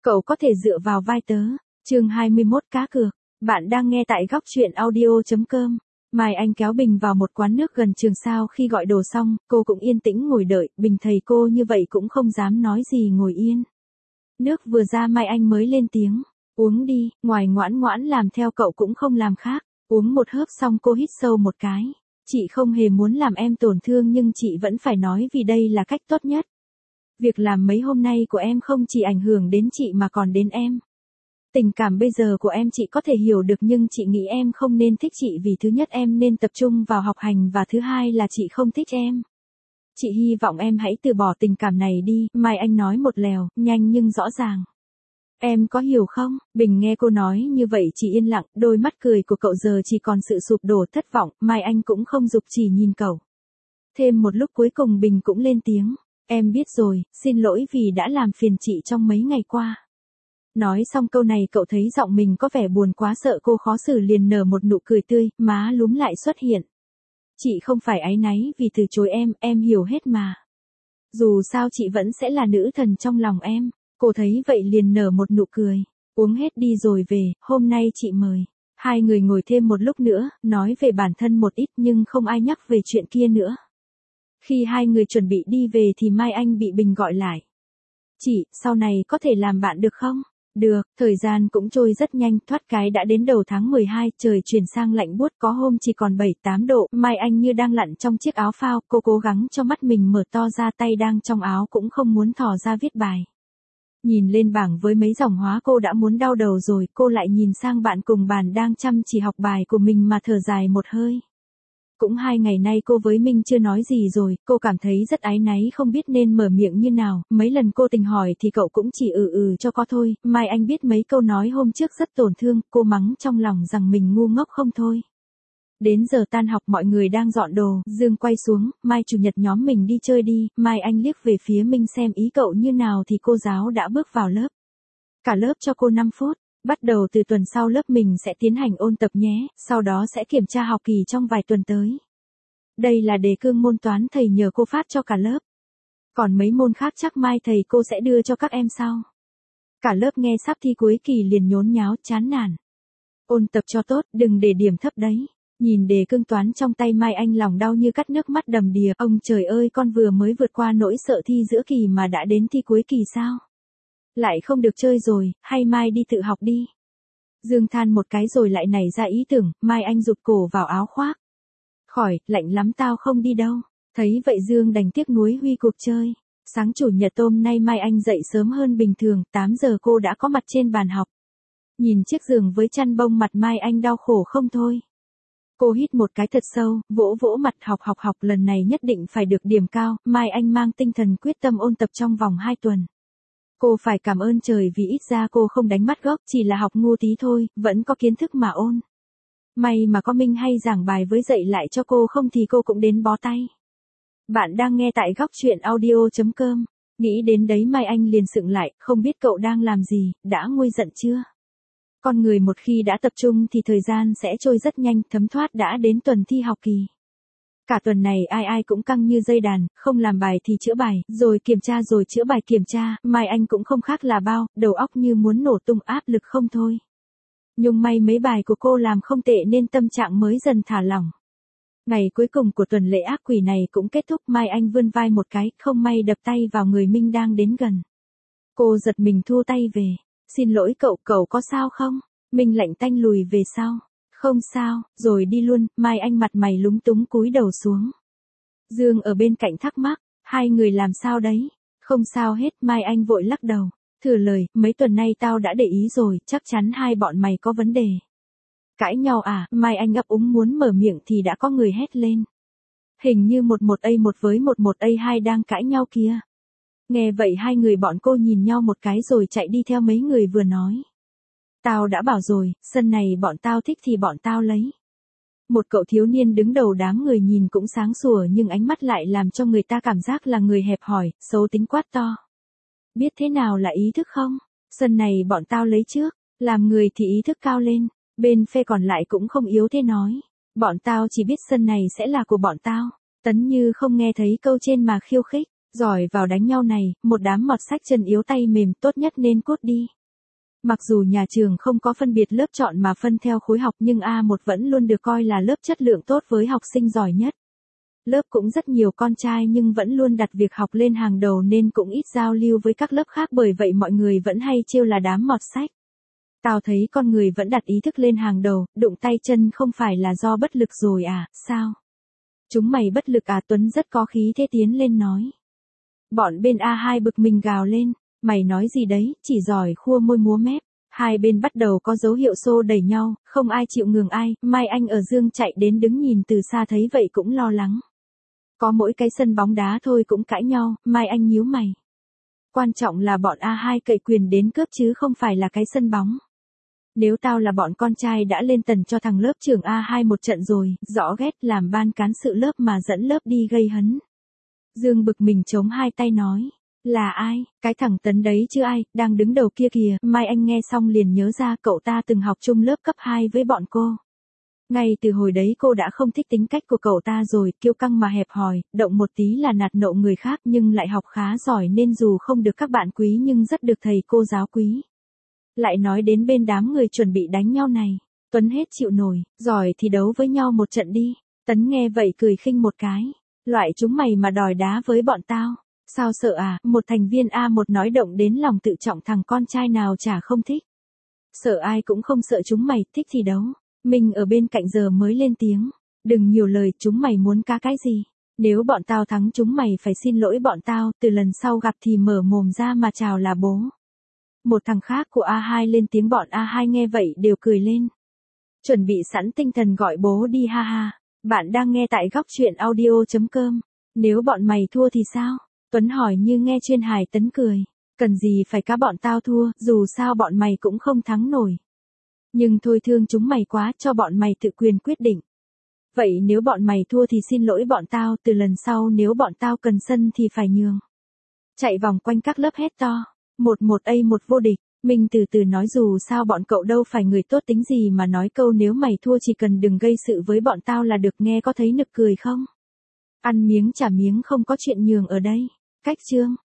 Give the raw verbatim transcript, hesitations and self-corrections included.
Cậu có thể dựa vào vai tớ. Chương hai mươi mốt cá cược. Bạn đang nghe tại góc truyện audio chấm com. Mai Anh kéo Bình vào một quán nước gần trường sao khi gọi đồ xong, cô cũng yên tĩnh ngồi đợi, Bình thấy cô như vậy cũng không dám nói gì ngồi yên. Nước vừa ra Mai Anh mới lên tiếng, uống đi, ngoài ngoãn ngoãn làm theo cậu cũng không làm khác. Uống một hớp xong cô hít sâu một cái. Chị không hề muốn làm em tổn thương nhưng chị vẫn phải nói vì đây là cách tốt nhất. Việc làm mấy hôm nay của em không chỉ ảnh hưởng đến chị mà còn đến em. Tình cảm bây giờ của em chị có thể hiểu được nhưng chị nghĩ em không nên thích chị vì thứ nhất em nên tập trung vào học hành và thứ hai là chị không thích em. Chị hy vọng em hãy từ bỏ tình cảm này đi, Mai Anh nói một lèo, nhanh nhưng rõ ràng. Em có hiểu không? Bình nghe cô nói như vậy chỉ yên lặng, đôi mắt cười của cậu giờ chỉ còn sự sụp đổ thất vọng, Mai Anh cũng không giục chỉ nhìn cậu. Thêm một lúc cuối cùng Bình cũng lên tiếng, em biết rồi, xin lỗi vì đã làm phiền chị trong mấy ngày qua. Nói xong câu này cậu thấy giọng mình có vẻ buồn quá sợ cô khó xử liền nở một nụ cười tươi, má lúm lại xuất hiện. Chị không phải áy náy vì từ chối em, em hiểu hết mà. Dù sao chị vẫn sẽ là nữ thần trong lòng em. Cô thấy vậy liền nở một nụ cười. Uống hết đi rồi về, hôm nay chị mời. Hai người ngồi thêm một lúc nữa, nói về bản thân một ít nhưng không ai nhắc về chuyện kia nữa. Khi hai người chuẩn bị đi về thì Mai Anh bị Bình gọi lại. Chị, sau này có thể làm bạn được không? Được, thời gian cũng trôi rất nhanh, thoát cái đã đến đầu tháng mười hai, trời chuyển sang lạnh buốt có hôm chỉ còn bảy tám độ, Mai Anh như đang lặn trong chiếc áo phao, cô cố gắng cho mắt mình mở to ra tay đang trong áo cũng không muốn thò ra viết bài. Nhìn lên bảng với mấy dòng hóa cô đã muốn đau đầu rồi, cô lại nhìn sang bạn cùng bàn đang chăm chỉ học bài của mình mà thở dài một hơi. Cũng hai ngày nay cô với Minh chưa nói gì rồi, cô cảm thấy rất áy náy không biết nên mở miệng như nào, mấy lần cô tình hỏi thì cậu cũng chỉ ừ ừ cho có thôi, Mai Anh biết mấy câu nói hôm trước rất tổn thương, cô mắng trong lòng rằng mình ngu ngốc không thôi. Đến giờ tan học mọi người đang dọn đồ, Dương quay xuống, Mai chủ nhật nhóm mình đi chơi đi, Mai Anh liếc về phía Minh xem ý cậu như nào thì cô giáo đã bước vào lớp. Cả lớp cho cô năm phút. Bắt đầu từ tuần sau lớp mình sẽ tiến hành ôn tập nhé, sau đó sẽ kiểm tra học kỳ trong vài tuần tới. Đây là đề cương môn toán thầy nhờ cô phát cho cả lớp. Còn mấy môn khác chắc mai thầy cô sẽ đưa cho các em sau. Cả lớp nghe sắp thi cuối kỳ liền nhốn nháo chán nản. Ôn tập cho tốt, đừng để điểm thấp đấy. Nhìn đề cương toán trong tay Mai Anh lòng đau như cắt nước mắt đầm đìa. Ông trời ơi con vừa mới vượt qua nỗi sợ thi giữa kỳ mà đã đến thi cuối kỳ sao? Lại không được chơi rồi, hay mai đi tự học đi. Dương than một cái rồi lại nảy ra ý tưởng, Mai Anh rụt cổ vào áo khoác. Khỏi, lạnh lắm tao không đi đâu. Thấy vậy Dương đành tiếc nuối huy cuộc chơi. Sáng chủ nhật hôm nay Mai Anh dậy sớm hơn bình thường, tám giờ cô đã có mặt trên bàn học. Nhìn chiếc giường với chăn bông mặt Mai Anh đau khổ không thôi. Cô hít một cái thật sâu, vỗ vỗ mặt học học học lần này nhất định phải được điểm cao, Mai Anh mang tinh thần quyết tâm ôn tập trong vòng hai tuần. Cô phải cảm ơn trời vì ít ra cô không đánh mắt gốc, chỉ là học ngu tí thôi, vẫn có kiến thức mà ôn. May mà có Minh hay giảng bài với dạy lại cho cô không thì cô cũng đến bó tay. Bạn đang nghe tại góc truyện audio chấm com. Nghĩ đến đấy Mai Anh liền sững lại, không biết cậu đang làm gì, đã nguôi giận chưa? Con người một khi đã tập trung thì thời gian sẽ trôi rất nhanh, thấm thoát đã đến tuần thi học kỳ. Cả tuần này ai ai cũng căng như dây đàn, không làm bài thì chữa bài, rồi kiểm tra rồi chữa bài kiểm tra, Mai Anh cũng không khác là bao, đầu óc như muốn nổ tung áp lực không thôi. Nhưng may mấy bài của cô làm không tệ nên tâm trạng mới dần thả lỏng. Ngày cuối cùng của tuần lễ ác quỷ này cũng kết thúc, Mai Anh vươn vai một cái, không may đập tay vào người Minh đang đến gần. Cô giật mình thu tay về, xin lỗi cậu, cậu có sao không? Minh lạnh tanh lùi về sau. Không sao, rồi đi luôn, Mai Anh mặt mày lúng túng cúi đầu xuống. Dương ở bên cạnh thắc mắc, hai người làm sao đấy? Không sao hết, Mai Anh vội lắc đầu. Thừa lời, mấy tuần nay tao đã để ý rồi, chắc chắn hai bọn mày có vấn đề. Cãi nhau à? Mai Anh ấp úng muốn mở miệng thì đã có người hét lên. Hình như một một A một với một một A hai đang cãi nhau kia. Nghe vậy hai người bọn cô nhìn nhau một cái rồi chạy đi theo mấy người vừa nói. Tao đã bảo rồi, sân này bọn tao thích thì bọn tao lấy. Một cậu thiếu niên đứng đầu đám người nhìn cũng sáng sủa nhưng ánh mắt lại làm cho người ta cảm giác là người hẹp hòi, xấu tính quát to. Biết thế nào là ý thức không? Sân này bọn tao lấy trước, làm người thì ý thức cao lên, bên phe còn lại cũng không yếu thế nói. Bọn tao chỉ biết sân này sẽ là của bọn tao. Tấn Như không nghe thấy câu trên mà khiêu khích. Giỏi vào đánh nhau này, một đám mọt sách chân yếu tay mềm tốt nhất nên cút đi. Mặc dù nhà trường không có phân biệt lớp chọn mà phân theo khối học nhưng A một vẫn luôn được coi là lớp chất lượng tốt với học sinh giỏi nhất. Lớp cũng rất nhiều con trai nhưng vẫn luôn đặt việc học lên hàng đầu nên cũng ít giao lưu với các lớp khác, bởi vậy mọi người vẫn hay trêu là đám mọt sách. Tao thấy con người vẫn đặt ý thức lên hàng đầu, đụng tay chân không phải là do bất lực rồi à, sao? Chúng mày bất lực à? Tuấn rất có khí thế tiến lên nói. Bọn bên A hai bực mình gào lên, mày nói gì đấy, chỉ giỏi khua môi múa mép. Hai bên bắt đầu có dấu hiệu xô đẩy nhau, không ai chịu nhường ai, Mai Anh ở Dương chạy đến đứng nhìn từ xa thấy vậy cũng lo lắng. Có mỗi cái sân bóng đá thôi cũng cãi nhau, Mai Anh nhíu mày. Quan trọng là bọn A hai cậy quyền đến cướp chứ không phải là cái sân bóng. Nếu tao là bọn con trai đã lên tần cho thằng lớp trưởng A hai một trận rồi, rõ ghét làm ban cán sự lớp mà dẫn lớp đi gây hấn. Dương bực mình chống hai tay nói. Là ai? Cái thằng Tấn đấy chứ ai, đang đứng đầu kia kìa. Mai Anh nghe xong liền nhớ ra cậu ta từng học chung lớp cấp hai với bọn cô. Ngay từ hồi đấy cô đã không thích tính cách của cậu ta rồi, kiêu căng mà hẹp hòi, động một tí là nạt nộ người khác nhưng lại học khá giỏi nên dù không được các bạn quý nhưng rất được thầy cô giáo quý. Lại nói đến bên đám người chuẩn bị đánh nhau này, Tuấn hết chịu nổi, giỏi thì đấu với nhau một trận đi. Tấn nghe vậy cười khinh một cái, loại chúng mày mà đòi đá với bọn tao. Sao sợ à, một thành viên A một nói động đến lòng tự trọng thằng con trai nào chả không thích. Sợ ai cũng không sợ chúng mày, thích thì đấu. Mình ở bên cạnh giờ mới lên tiếng. Đừng nhiều lời, chúng mày muốn cá cái gì? Nếu bọn tao thắng chúng mày phải xin lỗi bọn tao, từ lần sau gặp thì mở mồm ra mà chào là bố. Một thằng khác của A hai lên tiếng, bọn A hai nghe vậy đều cười lên. Chuẩn bị sẵn tinh thần gọi bố đi ha ha. Bạn đang nghe tại góc truyện audio chấm com. Nếu bọn mày thua thì sao? Tuấn hỏi như nghe chuyên hài. Tấn cười. Cần gì phải cá bọn tao thua, dù sao bọn mày cũng không thắng nổi. Nhưng thôi thương chúng mày quá, cho bọn mày tự quyền quyết định. Vậy nếu bọn mày thua thì xin lỗi bọn tao, từ lần sau nếu bọn tao cần sân thì phải nhường. Chạy vòng quanh các lớp hét to. Một một A một vô địch. Mình từ từ nói, dù sao bọn cậu đâu phải người tốt tính gì mà nói câu nếu mày thua chỉ cần đừng gây sự với bọn tao là được, nghe có thấy nực cười không? Ăn miếng trả miếng, không có chuyện nhường ở đây. Cách chương.